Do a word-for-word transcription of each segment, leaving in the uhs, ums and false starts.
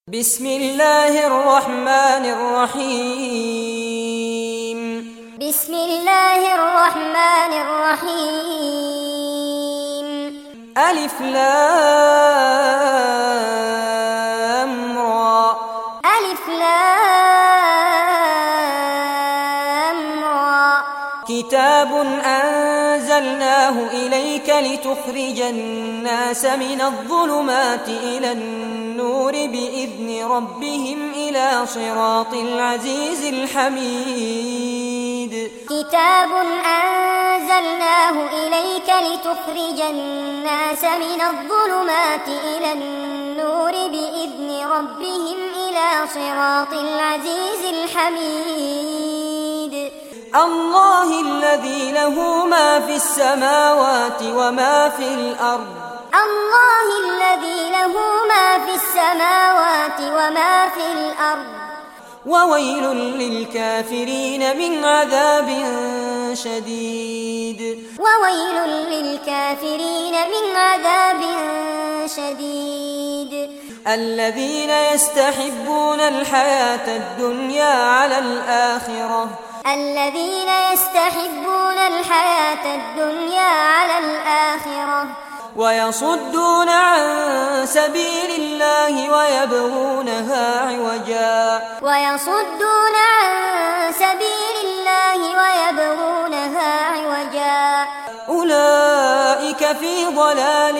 بسم الله الرحمن الرحيم بسم الله الرحمن الرحيم ألف لام را ألف لام را كتاب أنزلناه إليك لتخرج الناس من الظلمات إلى النور بإذن ربهم إلى صراط العزيز الحميد كتاب أنزلناه إليك لتخرج الناس من الظلمات إلى النور بإذن ربهم إلى صراط العزيز الحميد الله الذي له ما في السماوات وما في الأرض الله الذي له ما في السماوات وما في الأرض وويل للكافرين من عذاب شديد وويل للكافرين من عذاب شديد الذين يستحبون الحياة الدنيا على الآخرة الذين يستحبون الحياة الدنيا على الآخرة ويصدون عن سبيل الله ويبغونها عوجا ويصدون عن سبيل الله ويبغونها عوجا أولئك في ضلال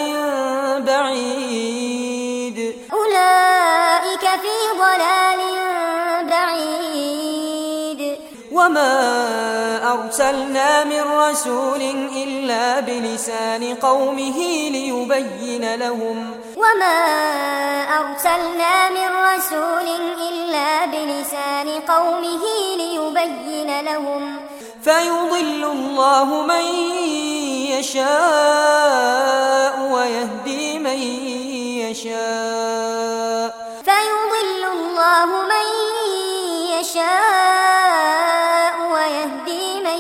بعيد أولئك في ضلال بعيد وما أرسلنا من رسول إلا بلسان قومه ليبين لهم وما أرسلنا من رسول إلا بلسان قومه ليبين لهم فيضل الله من يشاء ويهدي من يشاء فيضل الله من يشاء ويهدي من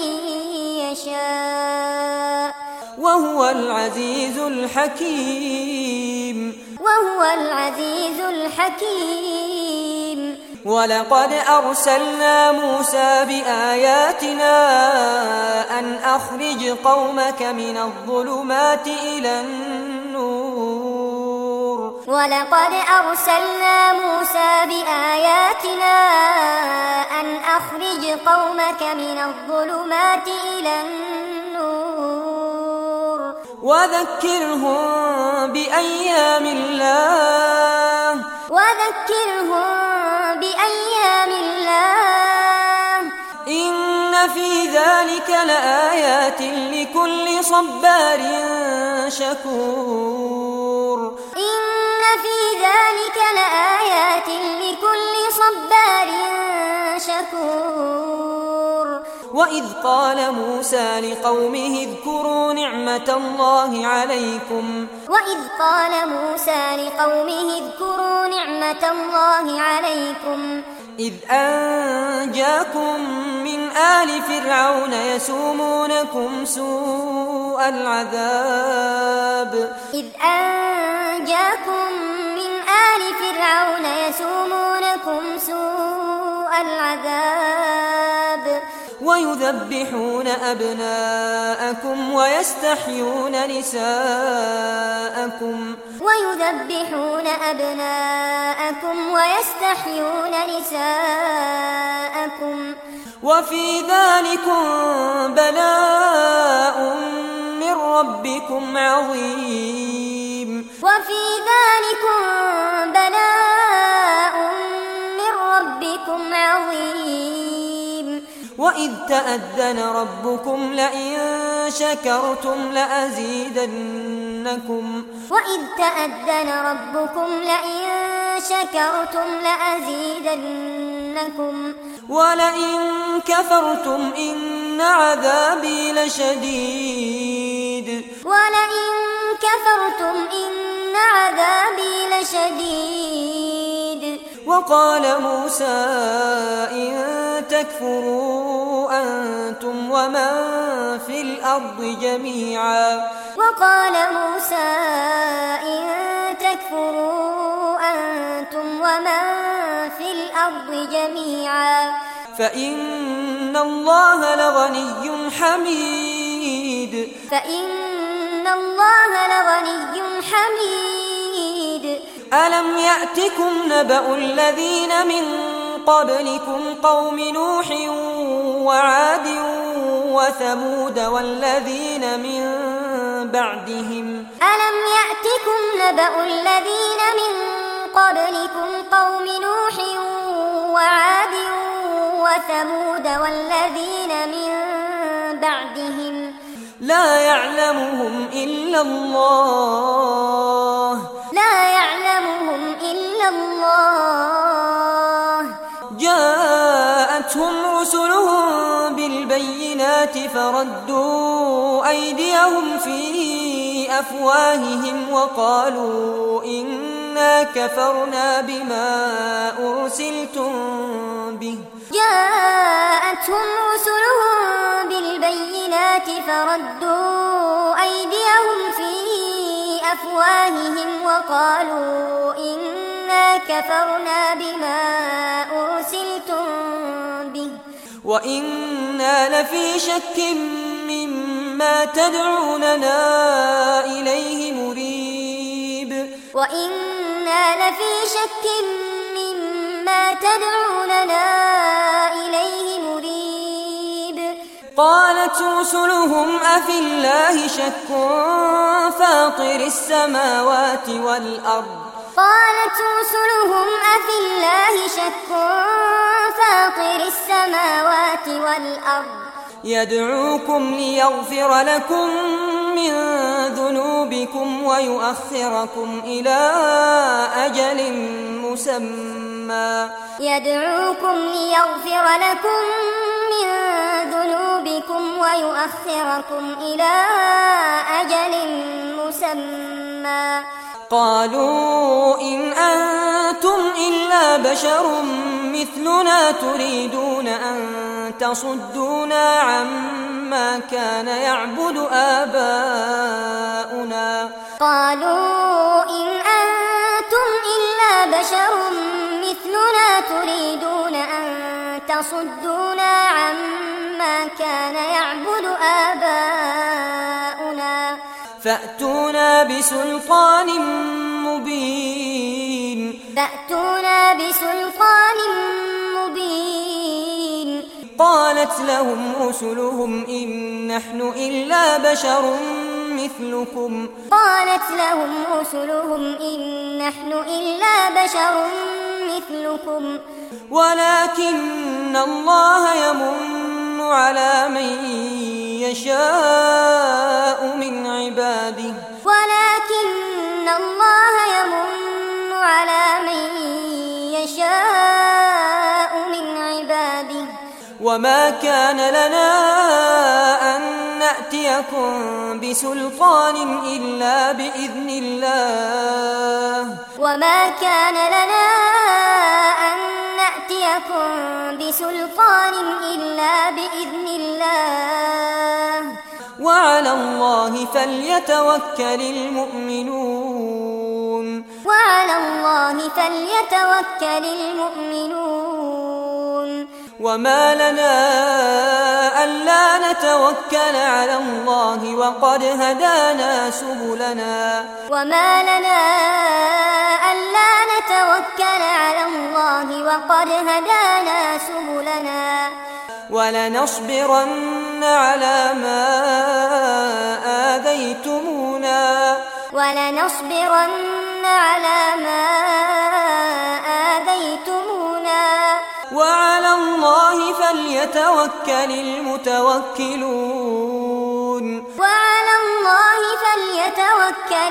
يشاء وهو العزيز الحكيم وهو العزيز الحكيم ولقد أرسلنا موسى بآياتنا أن أخرج قومك من الظلمات إلى النور ولقد أرسلنا موسى بآياتنا أن أخرج قومك من الظلمات إلى النور وذكرهم بأيام الله وذكرهم بأيام الله إن في ذلك لآيات لكل صبار شكور إن في ذلك لآيات لكل صبار شكور وإذ قال موسى لقومه اذكروا نعمة الله عليكم وإذ قال موسى لقومه اذكروا نعمة الله عليكم إذ أنجاكم من آل فرعون يسومونكم سوء العذاب إذ أنجاكم من آل فرعون يسومونكم سوء العذاب ويذبحون أبناءكم ويستحيون نساءكم ويذبحون أبناءكم ويستحيون نساءكم وفي ذلكم بلاء من ربكم عظيم وفي ذلكم بلاء من ربكم عظيم وإذ تأذن ربكم لئن شكرتم لأزيدنكم وإذ تأذن ربكم لئن شكرتم لأزيدنكم ولئن كفرتم إن عذابي لشديد ولئن كفرتم إن عذابي لشديد وقال موسى إن تكفروا أنتم ومن في الأرض جميعا وقال موسى إن تكفروا أنتم ومن في الأرض جميعا فإن الله لغني حميد فإن الله لغني حميد ألم يأتكم نبأ الذين من قبلكم قوم نوح وعاد وثمود والذين من بعدهم ألم يأتكم نبأ الذين من قبلكم قوم نوح وعاد وثمود والذين من بعدهم لا يعلمهم إلا الله لا يعلمهم إلا الله جاءتهم رسلهم بالبينات فردوا أيديهم في أفواههم وقالوا إنا كفرنا بما أرسلتم به جاءتهم رسلهم بالبينات فردوا أيديهم في أفواههم وقالوا إنا كفرنا بما أرسلتم به وإنا لفي شك مما تدعوننا إليه مريب وإنا لفي شك مما تدعوننا إليه مريب قالت رسلهم أفي الله شك فاطر السماوات والأرض قالت رسلهم أفي الله شك فاطر السماوات والأرض يدعوكم ليغفر لكم من ذنوبكم ويؤخركم إلى أجل مسمى يدعوكم ليغفر لكم من ذنوبكم ويؤخركم إلى أجل مسمى قالوا إن أنتم إلا بشر مثلنا تريدون أن تصدونا عما كان يعبد آباؤنا قالوا إن أنتم إلا بشر مثلنا تريدون أن تصدونا عما كان يعبد آباؤنا فأتونا بسلطان مبين فأتونا بسلطان مبين قالت لهم رسلهم إن نحن إلا بشر مثلكم قالت لهم رسلهم إن نحن إلا بشر مثلكم ولكن الله يمن على من يشاء من عباده ولكن الله يمن على من يشاء من عباده وما كان لنا أن نأتيكم بسلطان إلا بإذن الله وما كان لنا أن نأتيكم بسلطان إلا بإذن الله وعلى الله فليتوكل المؤمنون وعلى الله فليتوكل المؤمنون وما لنا ألا نتوكل على الله وقد هدانا سبلنا وما لنا ألا نتوكل على الله وقد هدانا سبلنا ولنصبرن على ما آذيتمونا ولنصبرن على ما آذيتمونا وعلى الله فليتوكل المتوكلون وعلى الله فليتوكل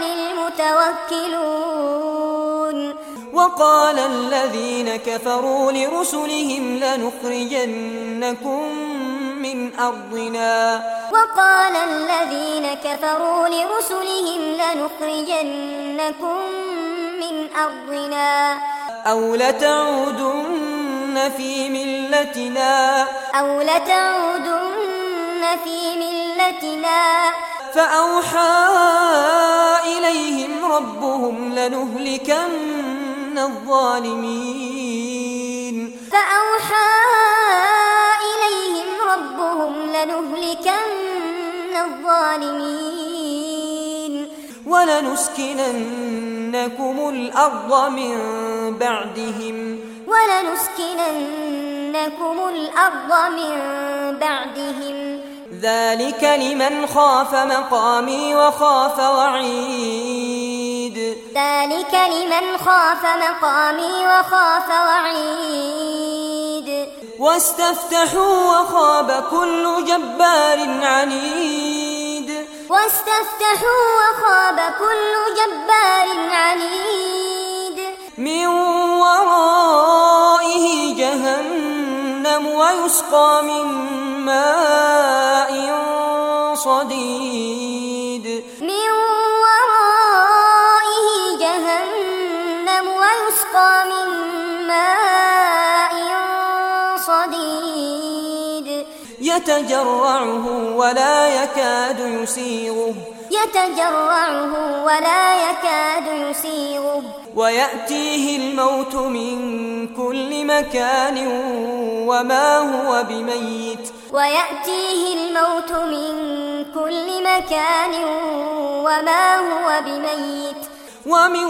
المتوكلون وقال الذين كفروا لرسلهم لنخرجنكم من أرضنا وقال الذين كفروا لرسلهم لنخرجنكم من أرضنا أو لتعودن في ملتنا أو لتعودن في ملتنا فأوحى إليهم ربهم لنهلكن الظالمين فأوحى إليهم ربهم لنهلكن الظالمين ولنسكننكم الأرض من بعدهم ولنسكننكم الأرض من بعدهم ذلك لمن خاف مقامي وخاف وعيد ذلك لمن خاف مقامي وخاف وعيد واستفتحوا وخاب كل جبار عنيد واستفتحوا وخاب كل جبار عنيد من ورائه جهنم ويسقى من ماء صديد من ورائه جهنم ويسقى من ماء صديد يتجرعه ولا يكاد يسيغه يتجرعه ولا يكاد يسيغه ويأتيه الموت من كل مكان وما هو بميت ويأتيه الموت من كل مكان وما هو بميت ومن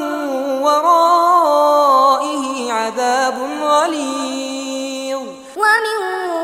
ورائه عذاب غليظ ومن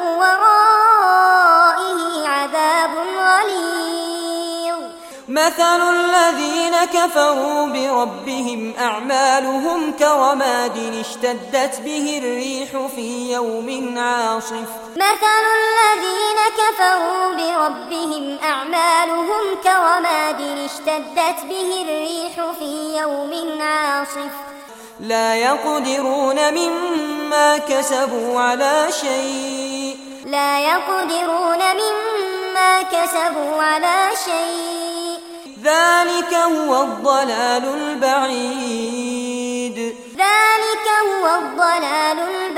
ورائه عذاب غليظ مثل الذين كفروا بربهم أعمالهم كرماد اشتدت به الريح في يوم عاصف مثل الذين كفروا بربهم أعمالهم كرماد اشتدت به الريح في يوم عاصف لا يقدرون مما كسبوا على شيء لا يقدرون مما كسبوا على شيء ذلك هو الضلال البعيد ذلك هو الضلال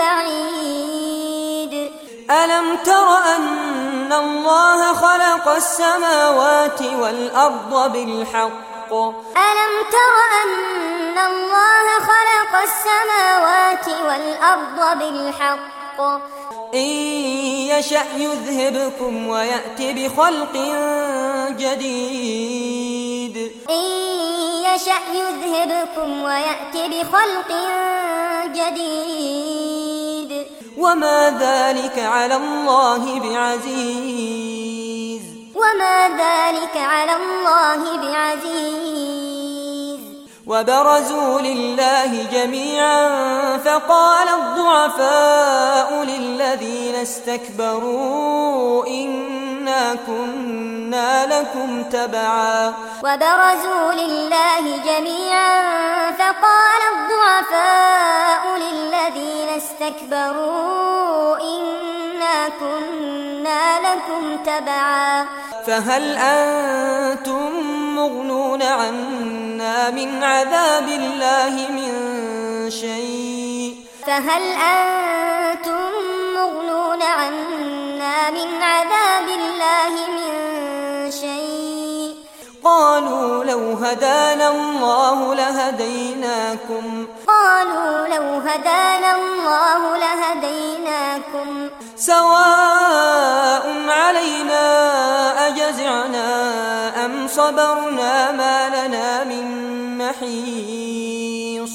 البعيد ألم تر أن الله خلق السماوات والأرض بالحق ألم تر أن الله خلق السماوات والأرض بالحق إن يشأ يذهبكم ويأتي بخلق جديد إن يشأ يذهبكم ويأتي بخلق جديد وما ذلك على الله بعزيز وما ذلك على الله بعزيز وبرزوا لله جميعا فقال الضعفاء للذين استكبروا إنا كنا لكم تبعا وبرزوا لله جميعا فقال الضعفاء للذين استكبروا إنا كنا لكم تبعا فهل أنتم مغنون عنا من عذاب الله من شيء فهل أنتم مغنون عنا من عذاب الله من شيء قالوا لو هدانا الله لهديناكم قالوا لو هدانا الله لهديناكم سواء علينا أجزعنا أم صبرنا ما لنا من محيص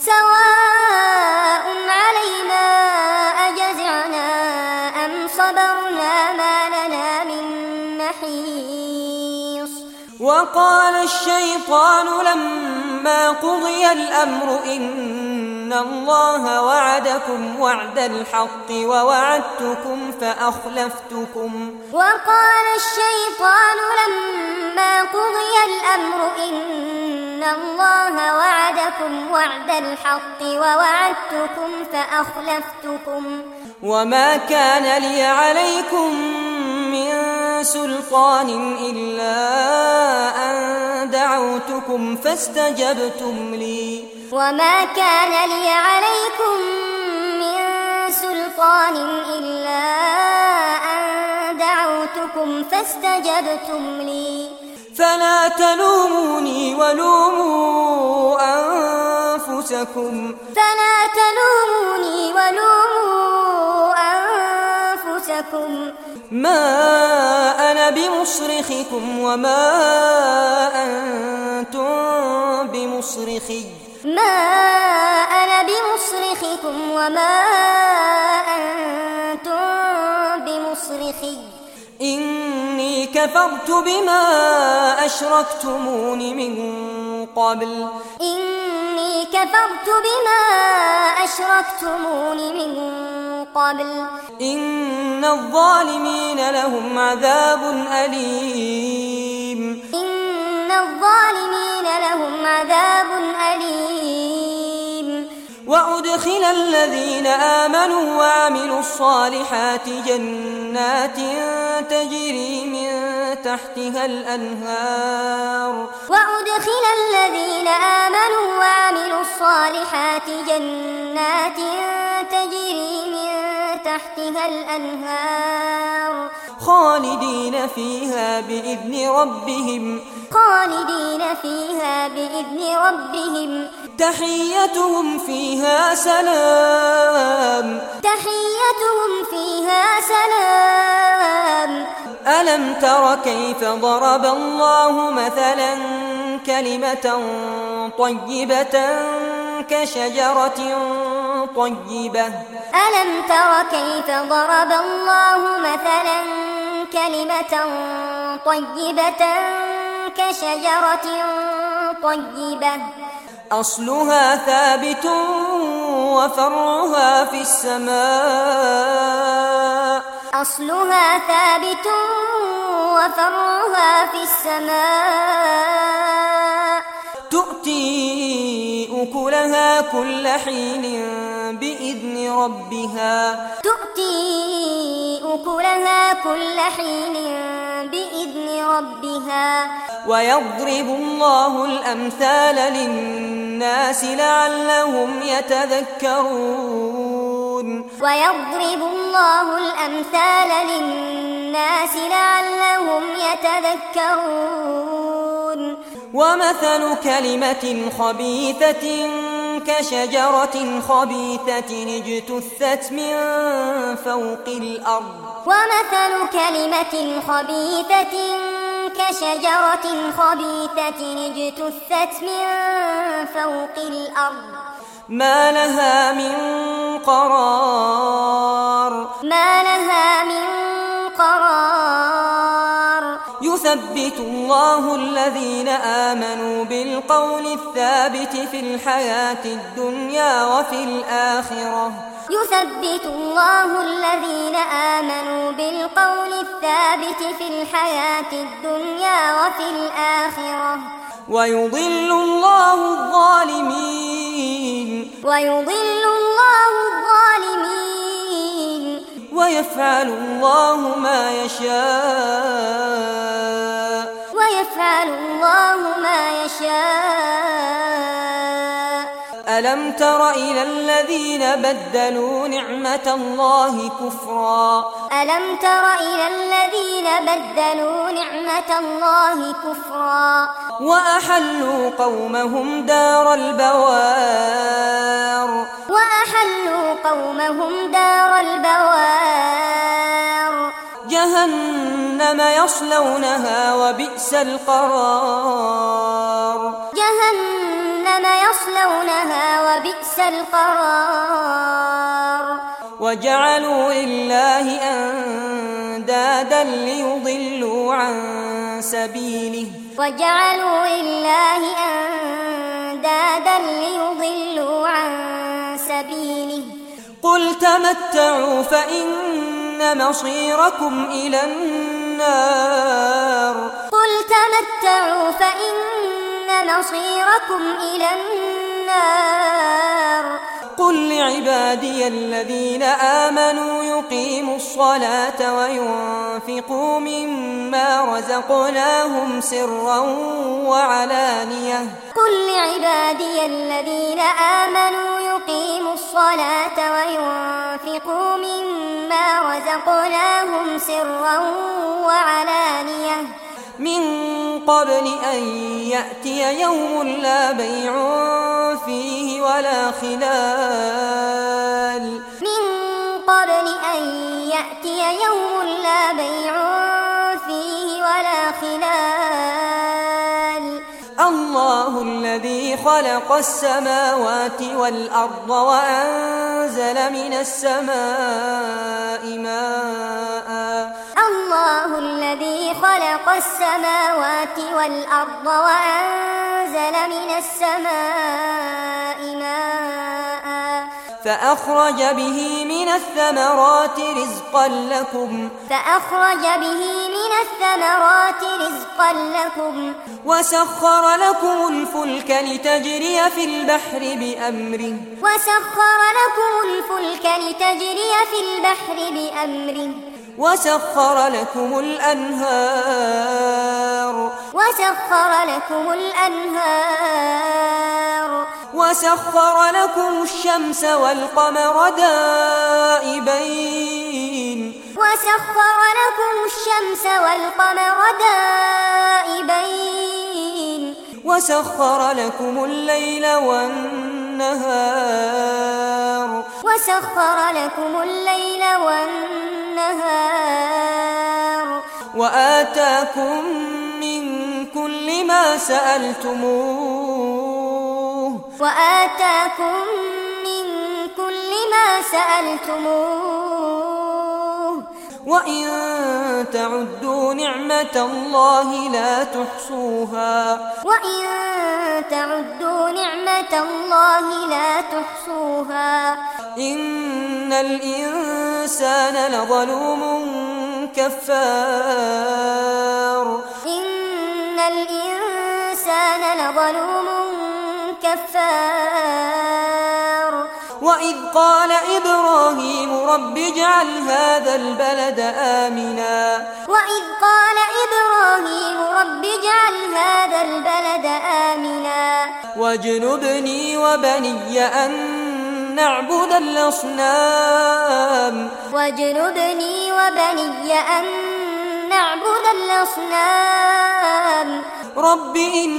سواء علينا أجزعنا أم صبرنا ما لنا من محيص وقال الشيطان لما قضي الأمر إن الله وعدكم وعد الحق ووعدتكم فأخلفتكم وقال الشيطان لما قضي الأمر إن الله وعدكم وعد الحق ووعدتكم فأخلفتكم وما كان لي عليكم من سلطان إلا أن دعوتكم فاستجبتم لي وما كان لي عليكم من سلطان إلا أن دعوتكم فاستجبتم لي فلا تلوموني ولوموا أنفسكم فلا تلوموني ولوموا أنفسكم ما أنا بمصرخكم وما أنتم بمصرخي ما أنا بمصرخكم وما أنتم بمصرخي إني كفرت بما أشركتمون من قبل إني كفرت بما أشركتمون من قبل إن الظالمين لهم عذاب أليم إن الظالمين لهم عذاب أليم وأدخل الذين آمنوا وعملوا الصالحات جنات تجري من تحتها الأنهار وأدخل الذين آمنوا وعملوا الصالحات جنات تجري من تحتها الأنهار خالدين فيها بإذن ربهم خالدين فيها بإذن ربهم تحيتهم فيها سلام تحيتهم فيها سلام ألم تر كيف ضرب الله مثلا كلمة طيبة كشجرة طيبة ألم تر كيف ضرب الله مثلا كلمة طيبة كشجرة طيبة أصلها ثابت وفرعها في السماء أصلها ثابت وفرعها في السماء تؤتي أكلها كل حين بإذن ربها تؤتي أكلها كل حين بإذن ربها ويضرب الله الأمثال للناس لعلهم يتذكرون ويضرب الله الأمثال للناس لعلهم يتذكرون ومثل كلمة خبيثة كشجرة خبيثة اجتثت من فوق الأرض ومثل كلمة خبيثة كشجرة خبيثة اجتثت من فوق الأرض ما لها من قرار ما لها من قرار يثبت الله الذين آمنوا بالقول الثابت في الحياة الدنيا وفي الآخرة يثبت الله الذين آمنوا بالقول الثابت في الحياة الدنيا وفي الآخرة ويضل الله الظالمين ويضل الله الظالمين ويفعل الله ما يشاء ويفعل الله ما يشاء ألم تر إلى الذين بدلوا نعمة الله كفرا ألم تر إلى الذين بدلوا نعمة الله كفرا وأحلوا قومهم دار البوار وأحلوا قومهم دار البوار جهنم يصلونها وبئس القرار جهنم يصلونها وبئس القرار وجعلوا لله أندادا ليضلوا عن سبيله وجعلوا لله أندادا ليضلوا عن سبيله قل تمتعوا فإن مصيركم إلى النار قل تمتعوا فإن مصيركم إلى النار قل لعبادي الذين آمنوا يقيموا الصلاة وينفقوا مما رزقناهم سرا وعلانية قل لعبادي الذين آمنوا يقيموا الصلاة وينفقوا مما رزقناهم سرا وعلانية من قبل أن يأتي يوم لا بيع فيه ولا خلال من قبل أن يأتي يوم لا بيع فيه ولا خلال الله الذي خلق السماوات والأرض وأنزل من السماء ماء الله الذي خلق السماوات والأرض وأنزل من السماء ماء فأخرج به من الثمرات رزقا لكم فأخرج به من الثمرات رزقا لكم وسخر لكم الفلك لتجري في البحر بأمره وسخر لكم الفلك لتجري في البحر بأمره وسخر لكم الأنهار وسخر لكم الأنهار وسخر لكم الشمس والقمر دائبين وسخر لكم الشمس والقمر دائبين وسخر لكم الليل والنهار وسخر لكم الليل والنهار وآتاكم من كل ما سألتموه وآتاكم من كل ما سألتموه وإن تعدوا نعمة الله لا تحصوها وإن تعدوا نعمة الله لا تحصوها إن الإنسان لظلوم كفار إن الإنسان لظلوم كفار وإذ قال إبراهيم رب اجعل هذا البلد آمنا وإذ قال إبراهيم رب اجعل هذا البلد آمنا واجنبني وبني أن نعبد الأصنام واجنبني وبني أن نعبد الأصنام رب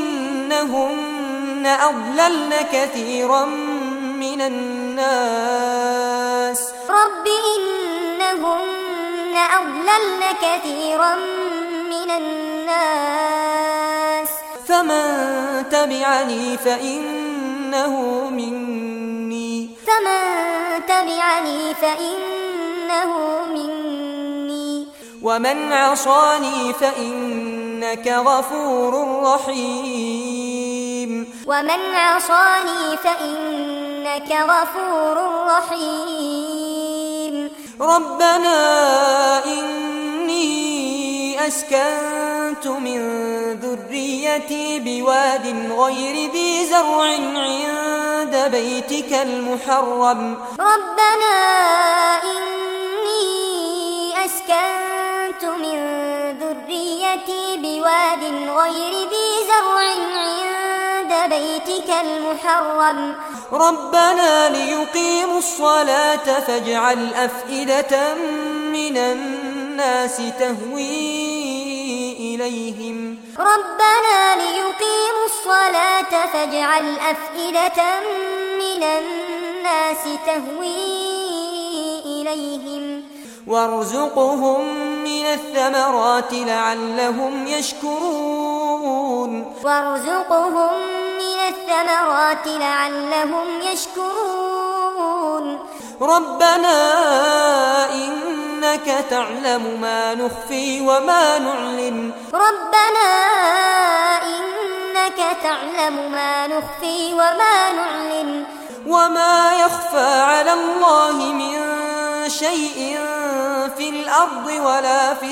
إنهن أضللن كثيرا من الناس رب إنهن أضللن كثيرا من الناس فمن تبعني فإنه مني فمن تبعني فإنه مني ومن عصاني فإنك غفور رحيم ومن عصاني فإنك غفور رحيم ربنا إني أسكنت من ذريتي بواد غير ذي زرع عند بيتك المحرم ربنا إني أسكنت من ذريتي بواد غير ذي زرع عند بيتك المحرم ربنا ليقيموا الصلاة فاجعل أفئدة من الناس تهوي إليهم ربنا ليقيموا الصلاة فاجعل أفئدة من الناس تهوي إليهم وارزقهم من الثمرات لعلهم يشكرون وارزقهم من الثمرات لعلهم يشكرون ربنا إنك تعلم ما نخفي وما نعلن ربنا إنك تعلم ما نخفي وما نعلن وما يخفى على الله من شيء في الأرض ولا في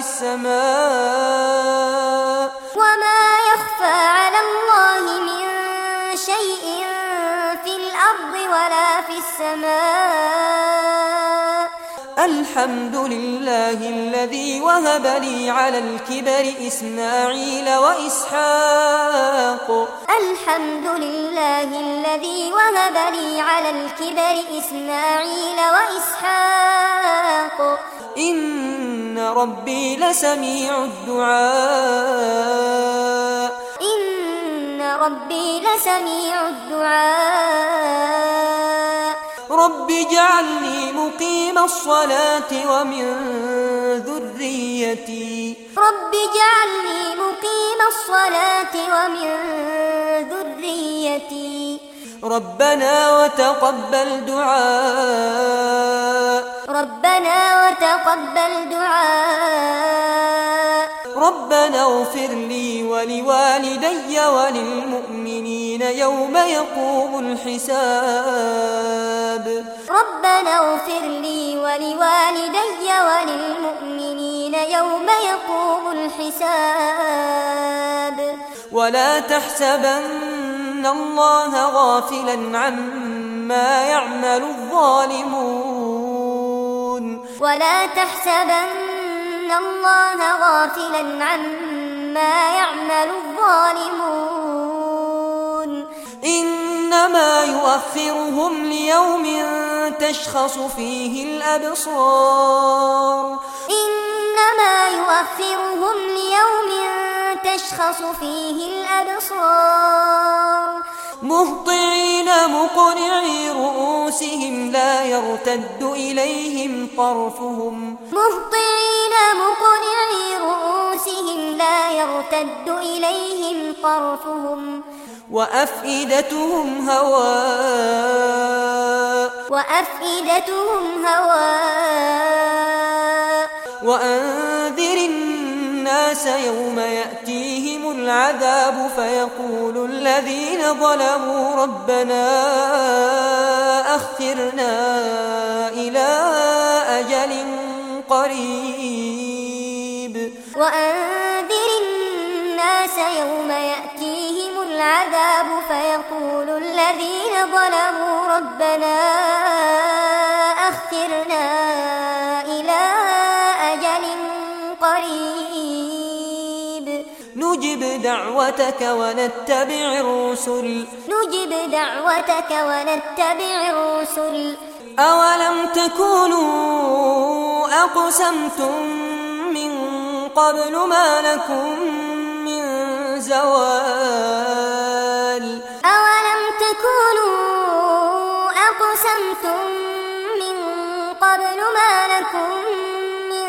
السماء وما يخفى على الله من شيء في الأرض ولا في السماء الحمد لله الذي وهب لي على الكبر إسماعيل وإسحاق الحمد لله الذي وهب لي على الكبر إسماعيل وإسحاق إن ربي لسميع الدعاء إن ربي لسميع الدعاء رب اجعلني مقيم الصلاة ومن ذريتي رب اجعلني مقيم الصلاة ومن ذريتي ربنا وتقبل دعاء ربنا وتقبل دعاء ربنا اغفر لي ولوالدي وللمؤمنين يوم يقوم الحساب ربنا اغفر لي ولوالدي وللمؤمنين يوم يقوم الحساب ولا تحسبن الله غافلا عما يعمل الظالمون ولا تحسبن الله غافلا عما يعمل الظالمون إنما يؤخرهم ليوم تشخص فيه الأبصار إنما يؤخرهم ليوم تشخص فيه الأبصار مهطعين مقنعي رؤوسهم لا يرتد إليهم طرفهم مهطعين مقنعي رؤوسهم لا يرتد إليهم طرفهم وأفئدتهم هواء وأفئدتهم هواء وأنذر الناس يوم يأتيهم العذاب فيقول الذين ظلموا ربنا أخرنا إلى أجل قريب وأنذر الناس يوم يأتيهم العذاب فيقول الذين ظلموا ربنا أخرنا إلى أجل قريب نجب دعوتك ونتبع الرسل نجب دعوتك ونتبع الرسل أولم تكونوا أقسمتم من قبل ما لكم من زوال أولم تكونوا أقسمتم من قبل ما لكم من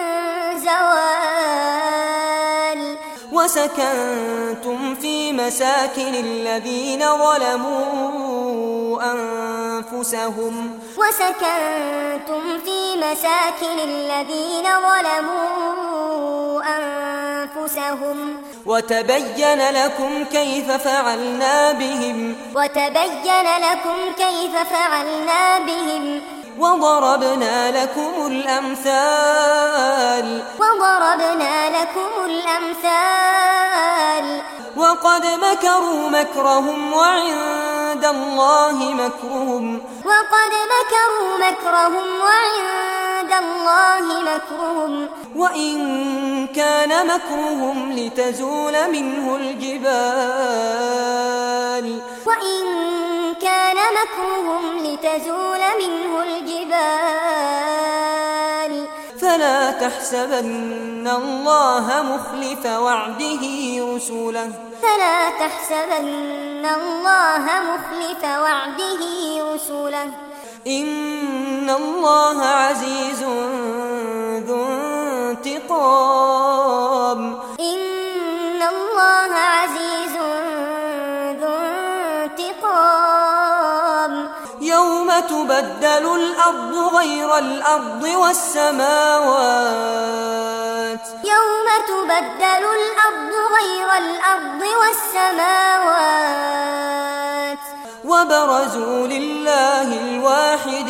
زوال وسكنتم في مساكن الذين ظلموا أنفسهم وسكنتم في مساكن الذين ظلموا أنفسهم وتبين لكم كيف فعلنا بهم وتبين لكم كيف فعلنا بهم وضربنا لكم الأمثال وضربنا لكم الأمثال وقد مكروا مكرهم وعند الله مكرهم وقد مكروا مكرهم وعند الله مكرهم وإن كان مكرهم لتزول منه الجبال وإن كان مكرهم لتزول منه الجبال فلا تحسبن الله مخلف وعده رسله فلا تحسبن الله مخلف وعده رسله إن الله عزيز ذو انتقام إن الله عزيز ذو انتقام يوم تبدل الأرض غير الأرض والسماوات يوم تبدل الأرض غير الأرض والسماوات وبرزوا لله الواحد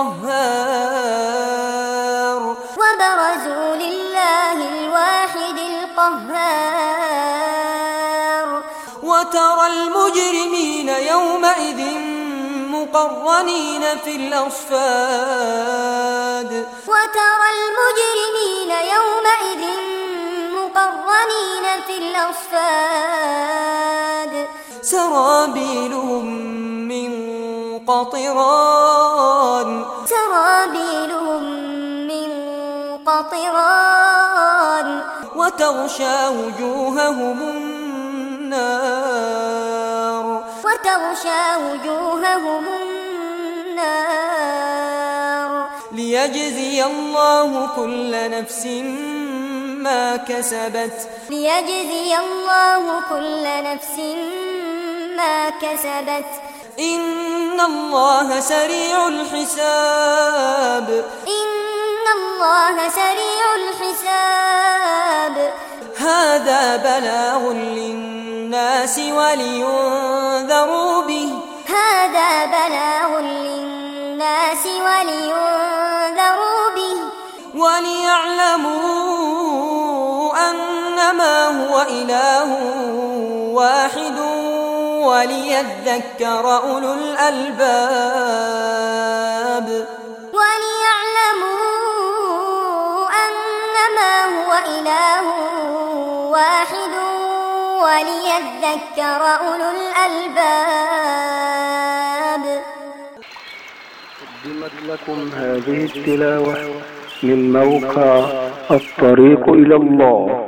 القهار وبرزوا لله الواحد القهار وترى المجرمين يومئذ مقرنين في الأصفاد وترى المجرمين يومئذ مقرنين في الأصفاد سرابيلهم من قطران سرابيلهم من قطران وتغشى وجوههم النار وتغشى وجوههم النار ليجزي الله كل نفس ما كسبت ليجزي الله كل نفس ما كسبت إن الله سريع الحساب إن الله سريع الحساب هذا بلاغ للناس ولينذروا به هذا بلاغ للناس ولينذروا به وليعلموا أنما هو إله واحد وليذكر أولو الألباب وليعلموا أنما هو إله واحد وليذكر أولو الألباب. قدمت لكم هذه التلاوة من موقع الطريق إلى الله.